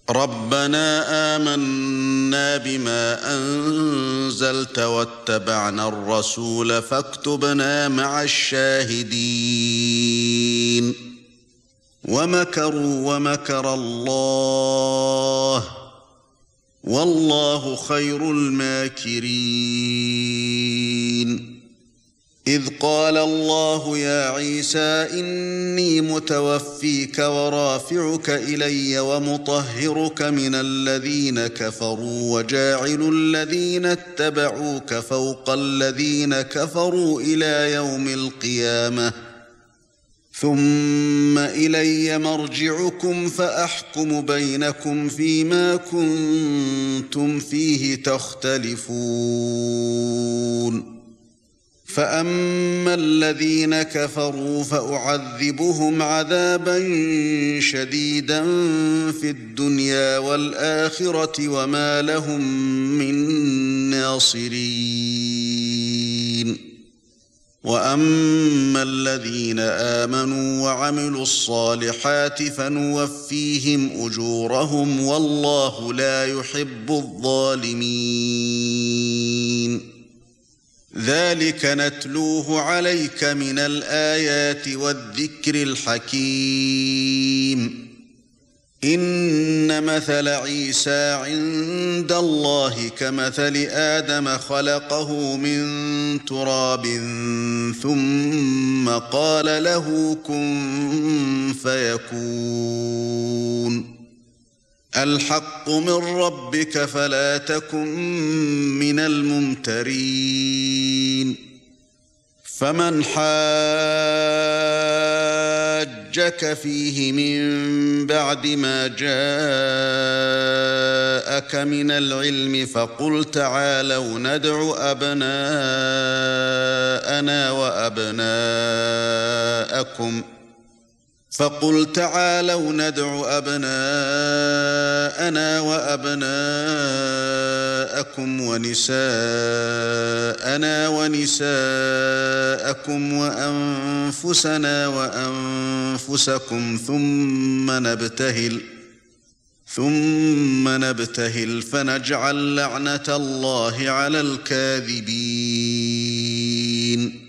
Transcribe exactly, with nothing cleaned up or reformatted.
رَبَّنَا آمَنَّا بِمَا أَنزَلْتَ وَاتَّبَعْنَا الرَّسُولَ فَاكْتُبْنَا مَعَ الشَّاهِدِينَ وَمَكَرُوا وَمَكَرَ اللَّهُ وَاللَّهُ خَيْرُ الْمَاكِرِينَ إِذْ قَالَ اللَّهُ يَا عِيسَى إِنِّي مُتَوَفِّيكَ وَرَافِعُكَ إِلَيَّ وَمُطَهِّرُكَ مِنَ الَّذِينَ كَفَرُوا وَجَاعِلُ الَّذِينَ اتَّبَعُوكَ فَوْقَ الَّذِينَ كَفَرُوا إِلَى يَوْمِ الْقِيَامَةِ ثُمَّ إِلَيَّ مَرْجِعُكُمْ فَأَحْكُمُ بَيْنَكُمْ فِيمَا كُنتُمْ فِيهِ تَخْتَلِفُونَ فَأَمَّا الَّذِينَ كَفَرُوا فَأُعَذِّبُهُمْ عَذَابًا شَدِيدًا فِي الدُّنْيَا وَالْآخِرَةِ وَمَا لَهُم مِّن نَّاصِرِينَ وَأَمَّا الَّذِينَ آمَنُوا وَعَمِلُوا الصَّالِحَاتِ فَنُوَفِّيهِمْ أُجُورَهُمْ وَاللَّهُ لَا يُحِبُّ الظَّالِمِينَ ذَلِكَ نَتْلُوهُ عَلَيْكَ مِنَ الْآيَاتِ وَالذِّكْرِ الْحَكِيمِ إِنَّ مَثَلَ عِيسَى عِندَ اللَّهِ كَمَثَلِ آدَمَ خَلَقَهُ مِن تُرَابٍ ثُمَّ قَالَ لَهُ كُن فَيَكُونُ الْحَقُّ مِن رَّبِّكَ فَلَا تَكُن مِّنَ الْمُمْتَرِينَ فَمَنْ حَاجَّكَ فِيهِ مِن بَعْدِ مَا جَاءَكَ مِنَ الْعِلْمِ فَقُلْ تَعَالَوْا نَدْعُ أَبْنَاءَنَا وَأَبْنَاءَكُمْ فَقُلْ تَعَالَوْا نَدْعُ أَبْنَاءَنَا وَأَبْنَاءَكُمْ وَنِسَاءَنَا وَنِسَاءَكُمْ وَأَنفُسَنَا وَأَنفُسَكُمْ ثُمَّ نَبْتَهِلْ ثُمَّ نَبْتَهِلْ فَنَجْعَلْ لَعْنَةَ اللَّهِ عَلَى الْكَاذِبِينَ